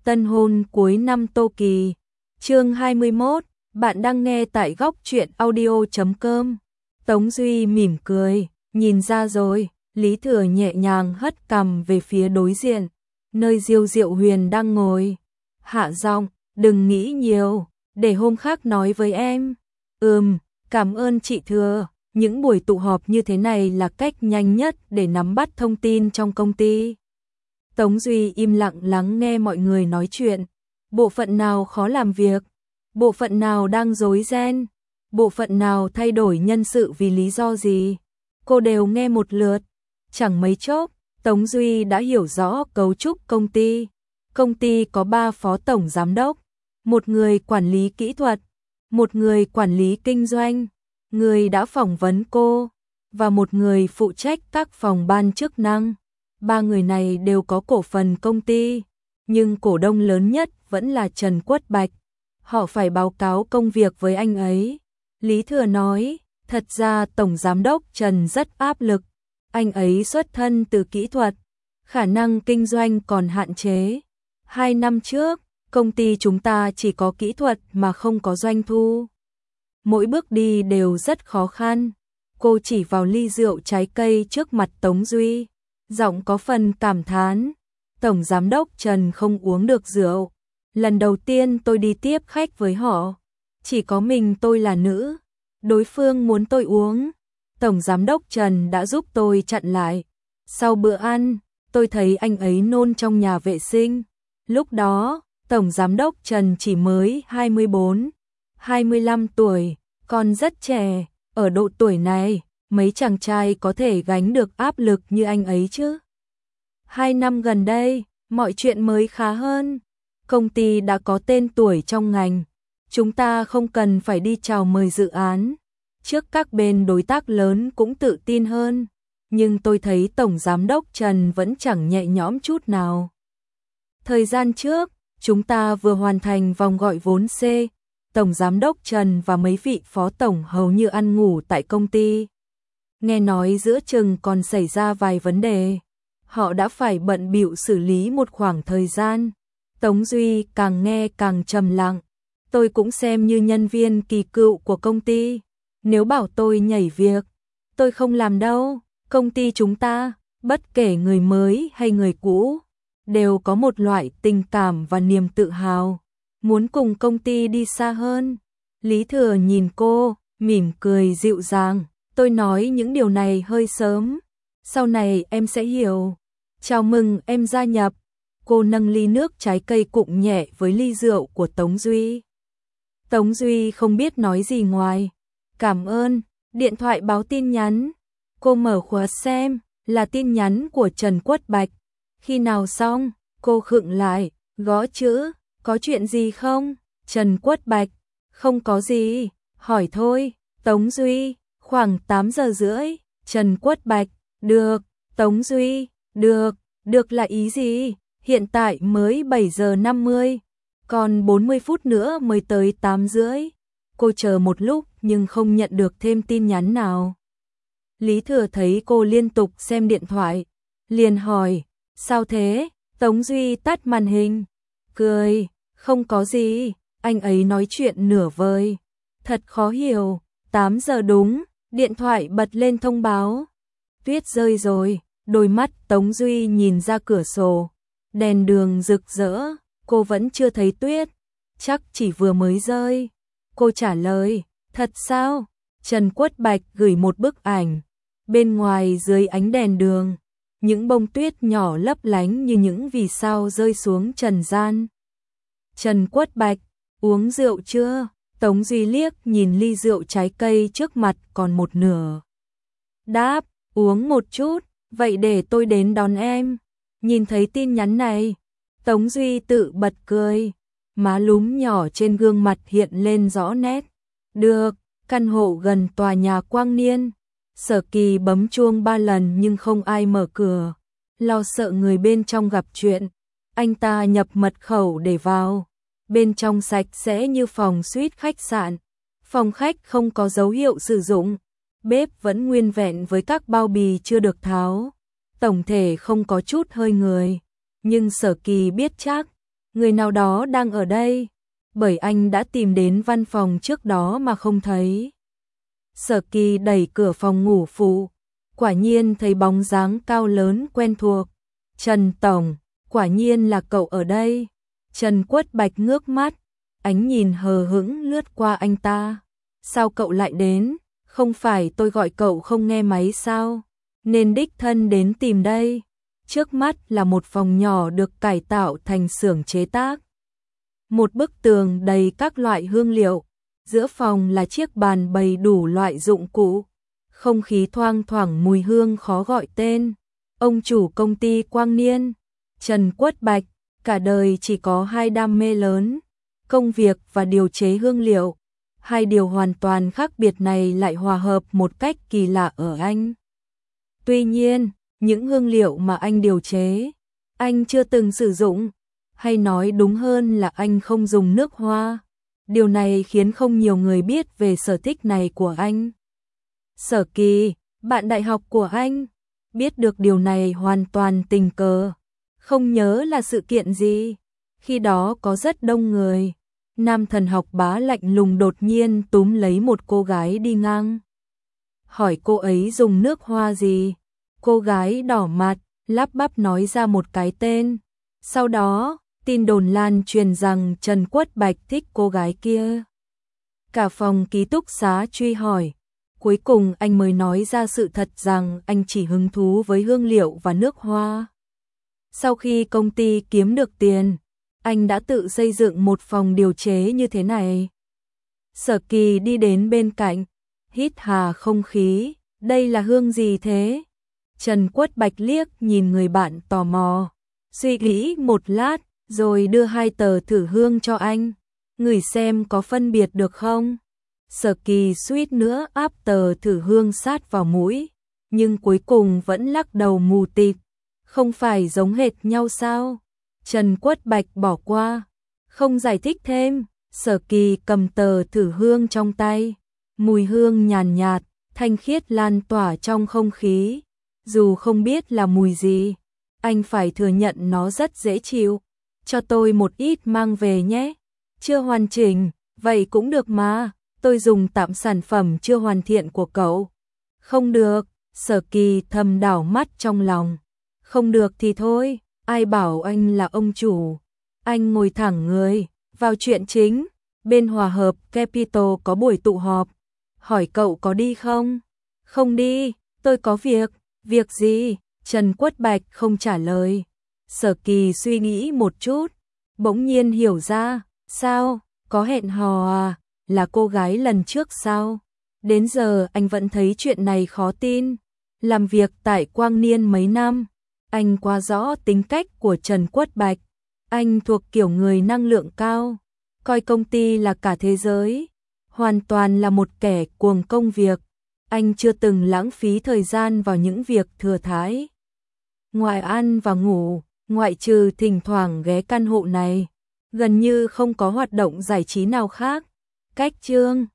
Tân hôn cuối năm Tô Kỳ. Chương 21, bạn đang nghe tại góc truyện audio.com. Tống Duy mỉm cười, nhìn ra rồi, Lý Thừa nhẹ nhàng hất cằm về phía đối diện, nơi Diêu Diệu Huyền đang ngồi. Hạ giọng, đừng nghĩ nhiều, để hôm khác nói với em. Cảm ơn chị Thừa, những buổi tụ họp như thế này là cách nhanh nhất để nắm bắt thông tin trong công ty. Tống Duy im lặng lắng nghe mọi người nói chuyện. Bộ phận nào khó làm việc? Bộ phận nào đang rối ren? Bộ phận nào thay đổi nhân sự vì lý do gì? Cô đều nghe một lượt. Chẳng mấy chốc, Tống Duy đã hiểu rõ cấu trúc công ty. Công ty có 3 phó tổng giám đốc, một người quản lý kỹ thuật, một người quản lý kinh doanh, người đã phỏng vấn cô, và một người phụ trách các phòng ban chức năng. 3 người này đều có cổ phần công ty, nhưng cổ đông lớn nhất vẫn là Trần Quất Bạch. Họ phải báo cáo công việc với anh ấy. Lý Thừa nói, thật ra Tổng Giám đốc Trần rất áp lực. Anh ấy xuất thân từ kỹ thuật, khả năng kinh doanh còn hạn chế. 2 năm trước, công ty chúng ta chỉ có kỹ thuật mà không có doanh thu. Mỗi bước đi đều rất khó khăn. Cô chỉ vào ly rượu trái cây trước mặt Tống Duy, giọng có phần cảm thán. Tổng Giám đốc Trần không uống được rượu. Lần đầu tiên tôi đi tiếp khách với họ, chỉ có mình tôi là nữ. Đối phương muốn tôi uống, Tổng Giám đốc Trần đã giúp tôi chặn lại. Sau bữa ăn, tôi thấy anh ấy nôn trong nhà vệ sinh. Lúc đó, Tổng Giám đốc Trần chỉ mới 24, 25 tuổi, còn rất trẻ. Ở độ tuổi này, mấy chàng trai có thể gánh được áp lực như anh ấy chứ? 2 năm gần đây, mọi chuyện mới khá hơn. Công ty đã có tên tuổi trong ngành. Chúng ta không cần phải đi chào mời dự án. Trước các bên đối tác lớn cũng tự tin hơn. Nhưng tôi thấy Tổng Giám đốc Trần vẫn chẳng nhẹ nhõm chút nào. Thời gian trước, chúng ta vừa hoàn thành vòng gọi vốn C. Tổng Giám đốc Trần và mấy vị phó tổng hầu như ăn ngủ tại công ty. Nghe nói giữa chừng còn xảy ra vài vấn đề. Họ đã phải bận bịu xử lý một khoảng thời gian. Tống Duy càng nghe càng trầm lặng. Tôi cũng xem như nhân viên kỳ cựu của công ty. Nếu bảo tôi nhảy việc, tôi không làm đâu. Công ty chúng ta, bất kể người mới hay người cũ, đều có một loại tình cảm và niềm tự hào, muốn cùng công ty đi xa hơn. Lý Thừa nhìn cô, mỉm cười dịu dàng. Tôi nói những điều này hơi sớm. Sau này em sẽ hiểu. Chào mừng em gia nhập. Cô nâng ly nước trái cây cụng nhẹ với ly rượu của Tống Duy. Tống Duy không biết nói gì ngoài cảm ơn. Điện thoại báo tin nhắn. Cô mở khóa xem, là tin nhắn của Trần Quất Bạch. Khi nào xong, cô khựng lại, gõ chữ, có chuyện gì không? Trần Quất Bạch, không có gì, hỏi thôi. Tống Duy, khoảng 8 giờ rưỡi. Trần Quất Bạch, được. Tống Duy, được là ý gì? Hiện tại mới 7 giờ 50, còn 40 phút nữa mới tới 8 rưỡi. Cô chờ một lúc nhưng không nhận được thêm tin nhắn nào. Lý Thừa thấy cô liên tục xem điện thoại, liền hỏi, sao thế? Tống Duy tắt màn hình, cười, không có gì. Anh ấy nói chuyện nửa vời, thật khó hiểu. 8 giờ đúng, điện thoại bật lên thông báo. Tuyết rơi rồi. Đôi mắt Tống Duy nhìn ra cửa sổ. Đèn đường rực rỡ, cô vẫn chưa thấy tuyết. Chắc chỉ vừa mới rơi. Cô trả lời, thật sao? Trần Quất Bạch gửi một bức ảnh. Bên ngoài dưới ánh đèn đường, những bông tuyết nhỏ lấp lánh như những vì sao rơi xuống trần gian. Trần Quất Bạch, uống rượu chưa? Tống Duy liếc nhìn ly rượu trái cây trước mặt còn một nửa. Đáp, uống một chút. Vậy để tôi đến đón em. Nhìn thấy tin nhắn này, Tống Duy tự bật cười. Má lúm nhỏ trên gương mặt hiện lên rõ nét. Được, căn hộ gần tòa nhà Quang Niên. Sở Kỳ bấm chuông 3 lần nhưng không ai mở cửa. Lo sợ người bên trong gặp chuyện, anh ta nhập mật khẩu để vào. Bên trong sạch sẽ như phòng suite khách sạn. Phòng khách không có dấu hiệu sử dụng. Bếp vẫn nguyên vẹn với các bao bì chưa được tháo. Tổng thể không có chút hơi người. Nhưng Sở Kỳ biết chắc, người nào đó đang ở đây, bởi anh đã tìm đến văn phòng trước đó mà không thấy. Sở Kỳ đẩy cửa phòng ngủ phụ, quả nhiên thấy bóng dáng cao lớn quen thuộc. Trần Tổng, quả nhiên là cậu ở đây. Trần Quất Bạch ngước mắt, ánh nhìn hờ hững lướt qua anh ta. Sao cậu lại đến? Không phải tôi gọi cậu không nghe máy sao? Nên đích thân đến tìm đây. Trước mắt là một phòng nhỏ được cải tạo thành xưởng chế tác. Một bức tường đầy các loại hương liệu. Giữa phòng là chiếc bàn bày đủ loại dụng cụ. Không khí thoang thoảng mùi hương khó gọi tên. Ông chủ công ty Quang Niên, Trần Quất Bạch, cả đời chỉ có hai đam mê lớn, công việc và điều chế hương liệu. Hai điều hoàn toàn khác biệt này lại hòa hợp một cách kỳ lạ ở anh. Tuy nhiên, những hương liệu mà anh điều chế, anh chưa từng sử dụng, hay nói đúng hơn là anh không dùng nước hoa. Điều này khiến không nhiều người biết về sở thích này của anh. Sở Kỳ, bạn đại học của anh, biết được điều này hoàn toàn tình cờ, không nhớ là sự kiện gì. Khi đó có rất đông người. Nam thần học bá lạnh lùng đột nhiên túm lấy một cô gái đi ngang. Hỏi cô ấy dùng nước hoa gì. Cô gái đỏ mặt, lắp bắp nói ra một cái tên. Sau đó, tin đồn lan truyền rằng Trần Quất Bạch thích cô gái kia. Cả phòng ký túc xá truy hỏi. Cuối cùng anh mới nói ra sự thật rằng anh chỉ hứng thú với hương liệu và nước hoa. Sau khi công ty kiếm được tiền, anh đã tự xây dựng một phòng điều chế như thế này. Sở Kỳ đi đến bên cạnh, hít hà không khí, đây là hương gì thế? Trần Quất Bạch liếc nhìn người bạn tò mò, suy nghĩ một lát, rồi đưa 2 tờ thử hương cho anh. Ngửi xem có phân biệt được không? Sở Kỳ suýt nữa áp tờ thử hương sát vào mũi, nhưng cuối cùng vẫn lắc đầu mù tịt. Không phải giống hệt nhau sao? Trần Quất Bạch bỏ qua, không giải thích thêm. Sở Kỳ cầm tờ thử hương trong tay, mùi hương nhàn nhạt, thanh khiết lan tỏa trong không khí. Dù không biết là mùi gì, anh phải thừa nhận nó rất dễ chịu. Cho tôi một ít mang về nhé. Chưa hoàn chỉnh, vậy cũng được mà, tôi dùng tạm sản phẩm chưa hoàn thiện của cậu. Không được, Sở Kỳ thầm đảo mắt trong lòng. Không được thì thôi, ai bảo anh là ông chủ. Anh ngồi thẳng người, vào chuyện chính. Bên Hòa Hợp Capital có buổi tụ họp. Hỏi cậu có đi không? Không đi, tôi có việc. Việc gì? Trần Quất Bạch không trả lời. Sở Kỳ suy nghĩ một chút, bỗng nhiên hiểu ra. Sao? Có hẹn hò à? Là cô gái lần trước sao? Đến giờ anh vẫn thấy chuyện này khó tin. Làm việc tại Quang Niên mấy năm, anh quá rõ tính cách của Trần Quất Bạch. Anh thuộc kiểu người năng lượng cao, coi công ty là cả thế giới, hoàn toàn là một kẻ cuồng công việc. Anh chưa từng lãng phí thời gian vào những việc thừa thãi. Ngoài ăn và ngủ, ngoại trừ thỉnh thoảng ghé căn hộ này, gần như không có hoạt động giải trí nào khác. Cách chương